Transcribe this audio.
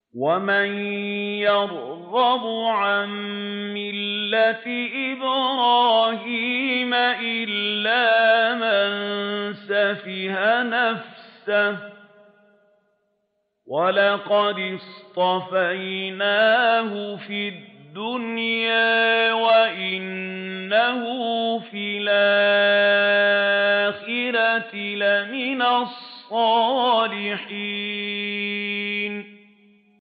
وَمَن يَرْغَبُ عَن مِّلَّةِ إِبْرَاهِيمَ إِلَّا مَن سَفِهَ نَفْسَهُ ۚ وَلَقَدِ اصْطَفَيْنَاهُ فِي الدُّنْيَا وَإِنَّهُ فِي الْآخِرَةِ لَمِنَ الصَّالِحِينَ